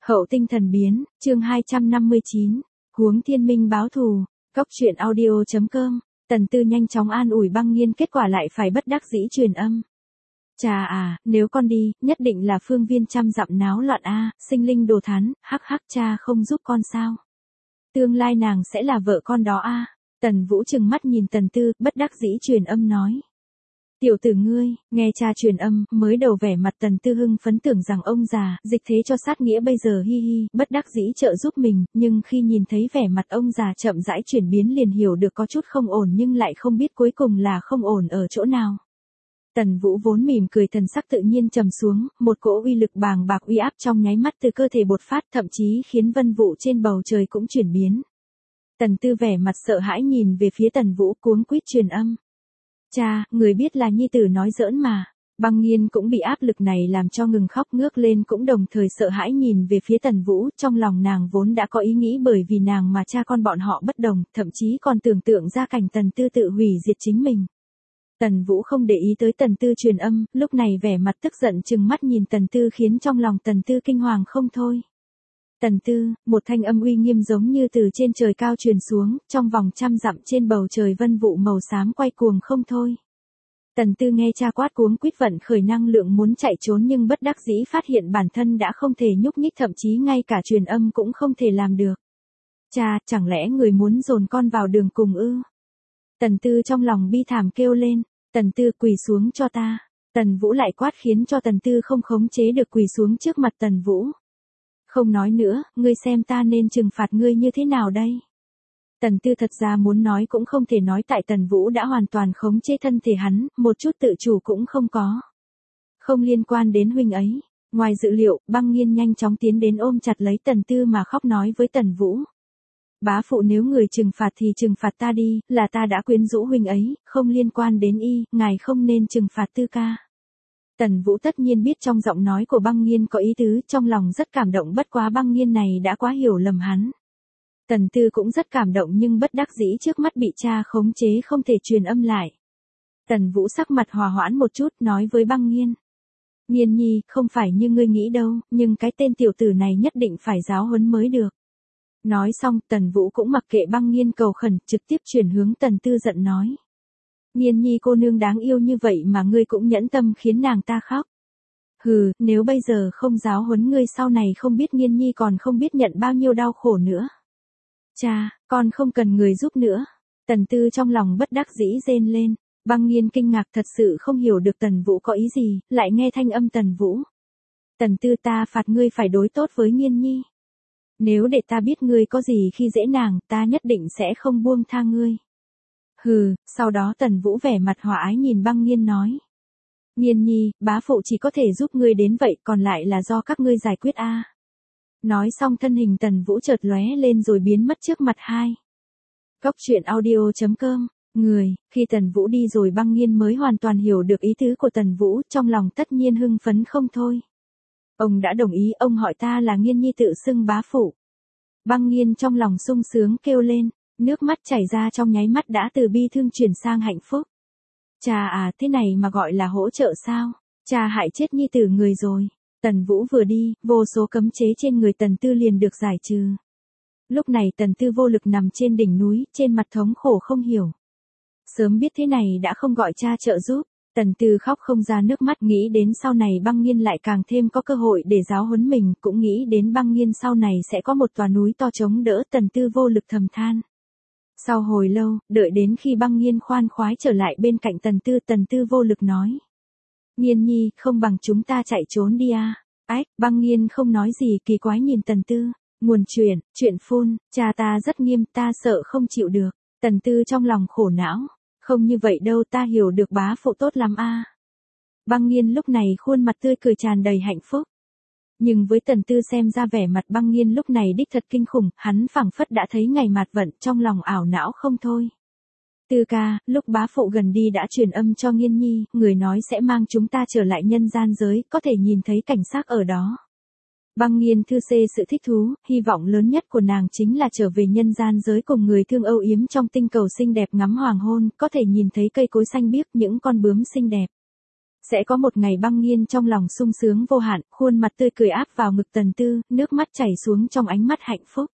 Hậu tinh thần biến, chương 259, huống thiên minh báo thù, cóc truyện audio.com, Tần Tư nhanh chóng an ủi Băng Nghiên, kết quả lại phải bất đắc dĩ truyền âm. Chà à, nếu con đi, nhất định là phương viên trăm dặm náo loạn a, sinh linh đồ thán, hắc hắc, cha không giúp con sao? Tương lai nàng sẽ là vợ con đó a. Tần Vũ trừng mắt nhìn Tần Tư, bất đắc dĩ truyền âm nói. Tiểu tử ngươi, nghe cha truyền âm, mới đầu vẻ mặt Tần Tư hưng phấn tưởng rằng ông già, dịch thế cho sát nghĩa bây giờ hi hi, bất đắc dĩ trợ giúp mình, nhưng khi nhìn thấy vẻ mặt ông già chậm rãi chuyển biến liền hiểu được có chút không ổn nhưng lại không biết cuối cùng là không ổn ở chỗ nào. Tần Vũ vốn mỉm cười, thần sắc tự nhiên trầm xuống, một cỗ uy lực bàng bạc uy áp trong nháy mắt từ cơ thể bột phát, thậm chí khiến vân vụ trên bầu trời cũng chuyển biến. Tần Tư vẻ mặt sợ hãi nhìn về phía Tần Vũ, cuống quýt truyền âm. Cha, người biết là nhi tử nói giỡn mà. Băng Nghiên cũng bị áp lực này làm cho ngừng khóc, ngước lên cũng đồng thời sợ hãi nhìn về phía Tần Vũ, trong lòng nàng vốn đã có ý nghĩ bởi vì nàng mà cha con bọn họ bất đồng, thậm chí còn tưởng tượng ra cảnh Tần Tư tự hủy diệt chính mình. Tần Vũ không để ý tới Tần Tư truyền âm, lúc này vẻ mặt tức giận trừng mắt nhìn Tần Tư khiến trong lòng Tần Tư kinh hoàng không thôi. Tần Tư, một thanh âm uy nghiêm giống như từ trên trời cao truyền xuống, trong vòng trăm dặm trên bầu trời vân vụ màu xám quay cuồng không thôi. Tần Tư nghe cha quát cuống quýt vận khởi năng lượng muốn chạy trốn nhưng bất đắc dĩ phát hiện bản thân đã không thể nhúc nhích, thậm chí ngay cả truyền âm cũng không thể làm được. Cha, chẳng lẽ người muốn dồn con vào đường cùng ư? Tần Tư trong lòng bi thảm kêu lên, Tần Tư quỳ xuống cho ta. Tần Vũ lại quát khiến cho Tần Tư không khống chế được quỳ xuống trước mặt Tần Vũ. Không nói nữa, ngươi xem ta nên trừng phạt ngươi như thế nào đây? Tần Tư thật ra muốn nói cũng không thể nói tại Tần Vũ đã hoàn toàn khống chế thân thể hắn, một chút tự chủ cũng không có. Không liên quan đến huynh ấy. Ngoài dự liệu, Băng Nghiên nhanh chóng tiến đến ôm chặt lấy Tần Tư mà khóc nói với Tần Vũ. Bá phụ, nếu người trừng phạt thì trừng phạt ta đi, là ta đã quyến rũ huynh ấy, không liên quan đến y, ngài không nên trừng phạt Tư ca. Tần Vũ tất nhiên biết trong giọng nói của Băng Nghiên có ý tứ, trong lòng rất cảm động, bất quá Băng Nghiên này đã quá hiểu lầm hắn. Tần Tư cũng rất cảm động nhưng bất đắc dĩ trước mắt bị cha khống chế không thể truyền âm lại. Tần Vũ sắc mặt hòa hoãn một chút nói với Băng Nghiên. Nghiên nhi, không phải như ngươi nghĩ đâu, nhưng cái tên tiểu tử này nhất định phải giáo huấn mới được. Nói xong Tần Vũ cũng mặc kệ Băng Nghiên cầu khẩn, trực tiếp chuyển hướng Tần Tư giận nói. Nghiên nhi cô nương đáng yêu như vậy mà ngươi cũng nhẫn tâm khiến nàng ta khóc. Hừ, nếu bây giờ không giáo huấn ngươi sau này không biết Nghiên nhi còn không biết nhận bao nhiêu đau khổ nữa. Cha, con không cần người giúp nữa. Tần Tư trong lòng bất đắc dĩ rên lên. Băng Nghiên kinh ngạc thật sự không hiểu được Tần Vũ có ý gì, lại nghe thanh âm Tần Vũ. Tần Tư, ta phạt ngươi phải đối tốt với Nghiên nhi. Nếu để ta biết ngươi có gì khi dễ nàng, ta nhất định sẽ không buông tha ngươi. Hừ, sau đó Tần Vũ vẻ mặt hòa ái nhìn Băng Nghiên nói. Nghiên nhi, bá phụ chỉ có thể giúp ngươi đến vậy, còn lại là do các ngươi giải quyết a. Nói xong thân hình Tần Vũ chợt lóe lên rồi biến mất trước mặt hai. Cóc truyện audio.com, người, khi Tần Vũ đi rồi Băng Nghiên mới hoàn toàn hiểu được ý tứ của Tần Vũ, trong lòng tất nhiên hưng phấn không thôi. Ông đã đồng ý, ông hỏi ta là Nghiên nhi tự xưng bá phụ. Băng Nghiên trong lòng sung sướng kêu lên, nước mắt chảy ra trong nháy mắt đã từ bi thương chuyển sang hạnh phúc. Cha à, thế này mà gọi là hỗ trợ sao? Cha hại chết nhi tử người rồi. Tần Vũ vừa đi, vô số cấm chế trên người Tần Tư liền được giải trừ. Lúc này Tần Tư vô lực nằm trên đỉnh núi, trên mặt thống khổ không hiểu. Sớm biết thế này đã không gọi cha trợ giúp. Tần Tư khóc không ra nước mắt, nghĩ đến sau này Băng Nghiên lại càng thêm có cơ hội để giáo huấn mình, cũng nghĩ đến Băng Nghiên sau này sẽ có một tòa núi to chống đỡ, Tần Tư vô lực thầm than. Sau hồi lâu, đợi đến khi Băng Nghiên khoan khoái trở lại bên cạnh Tần Tư vô lực nói. Nghiên nhi, không bằng chúng ta chạy trốn đi à? Ách, Băng Nghiên không nói gì, kỳ quái nhìn Tần Tư. Nguồn chuyện phun, cha ta rất nghiêm, ta sợ không chịu được. Tần Tư trong lòng khổ não. Không như vậy đâu, ta hiểu được bá phụ tốt lắm a. Băng Nghiên lúc này khuôn mặt tươi cười tràn đầy hạnh phúc. Nhưng với Tần Tư xem ra vẻ mặt Băng Nghiên lúc này đích thật kinh khủng, hắn phảng phất đã thấy ngày mạt vận, trong lòng ảo não không thôi. Tư ca, lúc bá phụ gần đi đã truyền âm cho Nghiên nhi, người nói sẽ mang chúng ta trở lại nhân gian giới, có thể nhìn thấy cảnh sắc ở đó. Băng Nghiên thư xê sự thích thú, hy vọng lớn nhất của nàng chính là trở về nhân gian giới cùng người thương âu yếm trong tinh cầu xinh đẹp ngắm hoàng hôn, có thể nhìn thấy cây cối xanh biếc, những con bướm xinh đẹp. Sẽ có một ngày băng nghiên trong lòng sung sướng vô hạn, khuôn mặt tươi cười áp vào ngực Tần Tư, nước mắt chảy xuống trong ánh mắt hạnh phúc.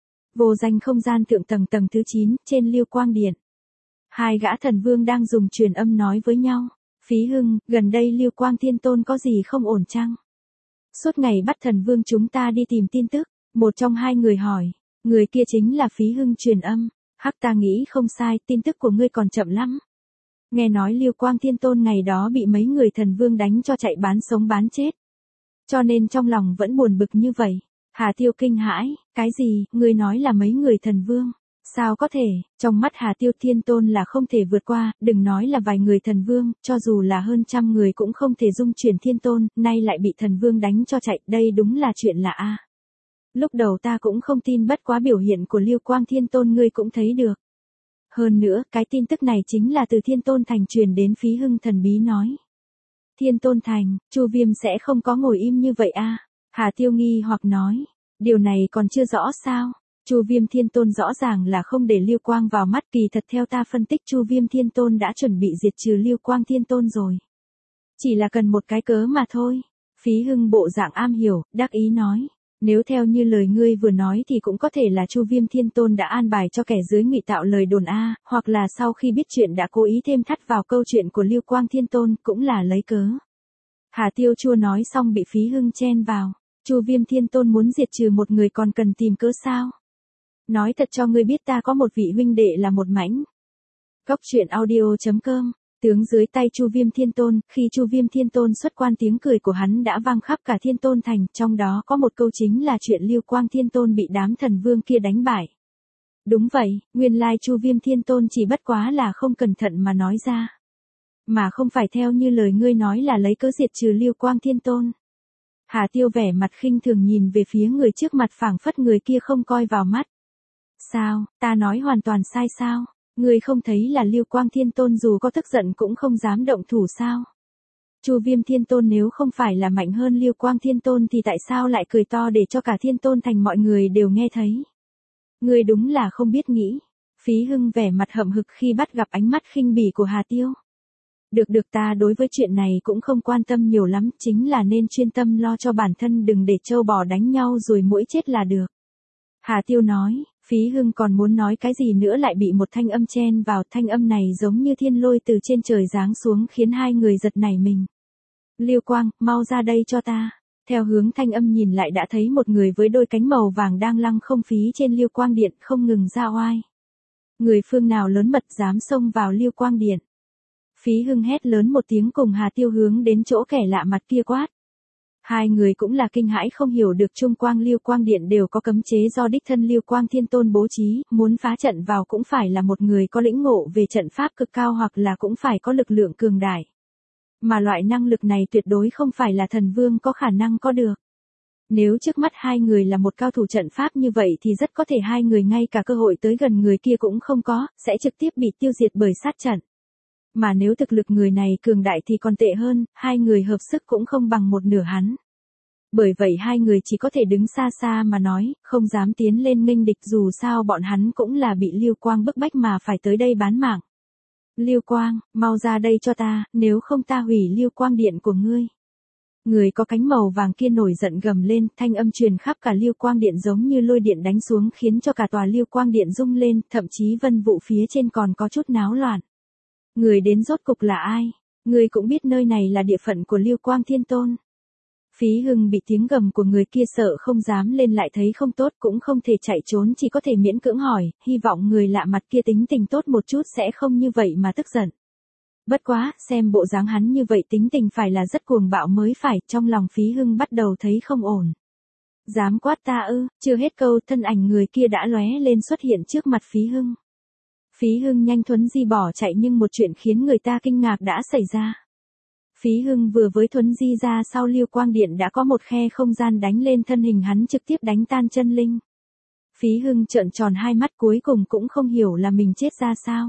Vô danh không gian thượng tầng tầng thứ 9, trên Lưu Quang Điện. Hai gã thần vương đang dùng truyền âm nói với nhau. Phí Hưng, gần đây Lưu Quang Thiên Tôn có gì không ổn chăng? Suốt ngày bắt thần vương chúng ta đi tìm tin tức. Một trong hai người hỏi. Người kia chính là Phí Hưng truyền âm. Hắc, ta nghĩ không sai, tin tức của ngươi còn chậm lắm. Nghe nói Lưu Quang Thiên Tôn ngày đó bị mấy người thần vương đánh cho chạy bán sống bán chết. Cho nên trong lòng vẫn buồn bực như vậy. Hà Tiêu kinh hãi, cái gì, ngươi nói là mấy người thần vương? Sao có thể, trong mắt Hà Tiêu Thiên Tôn là không thể vượt qua, đừng nói là vài người thần vương, cho dù là hơn trăm người cũng không thể dung chuyển Thiên Tôn, nay lại bị thần vương đánh cho chạy, đây đúng là chuyện lạ a. Lúc đầu ta cũng không tin, bất quá biểu hiện của Lưu Quang Thiên Tôn ngươi cũng thấy được. Hơn nữa, cái tin tức này chính là từ Thiên Tôn Thành truyền đến. Phí Hưng thần bí nói. Thiên Tôn Thành, Chu Viêm sẽ không có ngồi im như vậy a? Hà Tiêu nghi hoặc nói. Điều này còn chưa rõ sao? Chu Viêm Thiên Tôn rõ ràng là không để Lưu Quang vào mắt, kỳ thật theo ta phân tích Chu Viêm Thiên Tôn đã chuẩn bị diệt trừ Lưu Quang Thiên Tôn rồi. Chỉ là cần một cái cớ mà thôi. Phí Hưng bộ dạng am hiểu, đắc ý nói. Nếu theo như lời ngươi vừa nói thì cũng có thể là Chu Viêm Thiên Tôn đã an bài cho kẻ dưới ngụy tạo lời đồn a, hoặc là sau khi biết chuyện đã cố ý thêm thắt vào câu chuyện của Lưu Quang Thiên Tôn, cũng là lấy cớ. Hà Tiêu Chua nói xong bị Phí Hưng chen vào. Chu Viêm Thiên Tôn muốn diệt trừ một người còn cần tìm cớ sao? Nói thật cho ngươi biết, ta có một vị huynh đệ là một mãnh. Cóc truyện audio.com. Tướng dưới tay Chu Viêm Thiên Tôn, khi Chu Viêm Thiên Tôn xuất quan tiếng cười của hắn đã vang khắp cả Thiên Tôn Thành, trong đó có một câu chính là chuyện Lưu Quang Thiên Tôn bị đám thần vương kia đánh bại. Đúng vậy, nguyên lai Chu Viêm Thiên Tôn chỉ bất quá là không cẩn thận mà nói ra. Mà không phải theo như lời ngươi nói là lấy cớ diệt trừ Lưu Quang Thiên Tôn. Hà Tiêu vẻ mặt khinh thường nhìn về phía người trước mặt, phảng phất người kia không coi vào mắt. Sao, ta nói hoàn toàn sai sao? Ngươi không thấy là Lưu Quang Thiên Tôn dù có tức giận cũng không dám động thủ sao? Chu Viêm Thiên Tôn nếu không phải là mạnh hơn Lưu Quang Thiên Tôn thì tại sao lại cười to để cho cả Thiên Tôn Thành mọi người đều nghe thấy? Ngươi đúng là không biết nghĩ. Phí Hưng vẻ mặt hậm hực khi bắt gặp ánh mắt khinh bỉ của Hà Tiêu. Được, ta đối với chuyện này cũng không quan tâm nhiều lắm, chính là nên chuyên tâm lo cho bản thân, đừng để trâu bò đánh nhau rồi muỗi chết là được. Hà Tiêu nói. Phí Hưng còn muốn nói cái gì nữa lại bị một thanh âm chen vào, thanh âm này giống như thiên lôi từ trên trời giáng xuống khiến hai người giật nảy mình. Lưu Quang, mau ra đây cho ta. Theo hướng thanh âm nhìn lại đã thấy một người với đôi cánh màu vàng đang lăng không phí trên Lưu Quang Điện không ngừng ra oai. Người phương nào lớn mật dám xông vào Lưu Quang Điện? Phí Hưng hét lớn một tiếng cùng Hà Tiêu hướng đến chỗ kẻ lạ mặt kia quát. Hai người cũng là kinh hãi không hiểu được, chung quanh Lưu Quang Điện đều có cấm chế do đích thân Lưu Quang Thiên Tôn bố trí, muốn phá trận vào cũng phải là một người có lĩnh ngộ về trận pháp cực cao hoặc là cũng phải có lực lượng cường đại. Mà loại năng lực này tuyệt đối không phải là thần vương có khả năng có được. Nếu trước mắt hai người là một cao thủ trận pháp như vậy thì rất có thể hai người ngay cả cơ hội tới gần người kia cũng không có, sẽ trực tiếp bị tiêu diệt bởi sát trận. Mà nếu thực lực người này cường đại thì còn tệ hơn, hai người hợp sức cũng không bằng một nửa hắn. Bởi vậy hai người chỉ có thể đứng xa xa mà nói, không dám tiến lên nghênh địch, dù sao bọn hắn cũng là bị Lưu Quang bức bách mà phải tới đây bán mạng. Lưu Quang, mau ra đây cho ta, nếu không ta hủy Lưu Quang Điện của ngươi. Người có cánh màu vàng kia nổi giận gầm lên, thanh âm truyền khắp cả Lưu Quang Điện giống như lôi điện đánh xuống khiến cho cả tòa Lưu Quang Điện rung lên, thậm chí vân vụ phía trên còn có chút náo loạn. Người đến rốt cục là ai? Ngươi cũng biết nơi này là địa phận của Lưu Quang Thiên Tôn. Phí Hưng bị tiếng gầm của người kia sợ không dám lên, lại thấy không tốt cũng không thể chạy trốn, chỉ có thể miễn cưỡng hỏi, hy vọng người lạ mặt kia tính tình tốt một chút sẽ không như vậy mà tức giận. Bất quá, xem bộ dáng hắn như vậy tính tình phải là rất cuồng bạo mới phải, trong lòng Phí Hưng bắt đầu thấy không ổn. Dám quát ta ư? Chưa hết câu, thân ảnh người kia đã lóe lên xuất hiện trước mặt Phí Hưng. Phí Hưng nhanh thuấn di bỏ chạy, nhưng một chuyện khiến người ta kinh ngạc đã xảy ra. Phí Hưng vừa với thuấn di ra sau Lưu Quang Điện đã có một khe không gian đánh lên thân hình hắn, trực tiếp đánh tan chân linh. Phí Hưng trợn tròn hai mắt, cuối cùng cũng không hiểu là mình chết ra sao.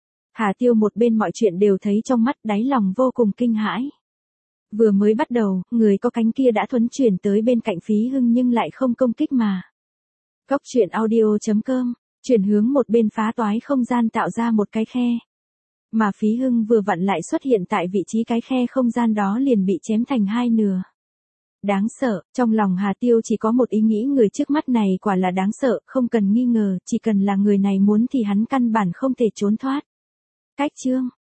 Hà Tiêu một bên mọi chuyện đều thấy trong mắt, đáy lòng vô cùng kinh hãi. Vừa mới bắt đầu, người có cánh kia đã thuấn chuyển tới bên cạnh Phí Hưng nhưng lại không công kích mà. Cóc truyện audio.com, chuyển hướng một bên phá toái không gian tạo ra một cái khe. Mà Phí Hưng vừa vặn lại xuất hiện tại vị trí cái khe không gian đó liền bị chém thành hai nửa. Đáng sợ, trong lòng Hà Tiêu chỉ có một ý nghĩ người trước mắt này quả là đáng sợ, không cần nghi ngờ, chỉ cần là người này muốn thì hắn căn bản không thể trốn thoát. Cách chương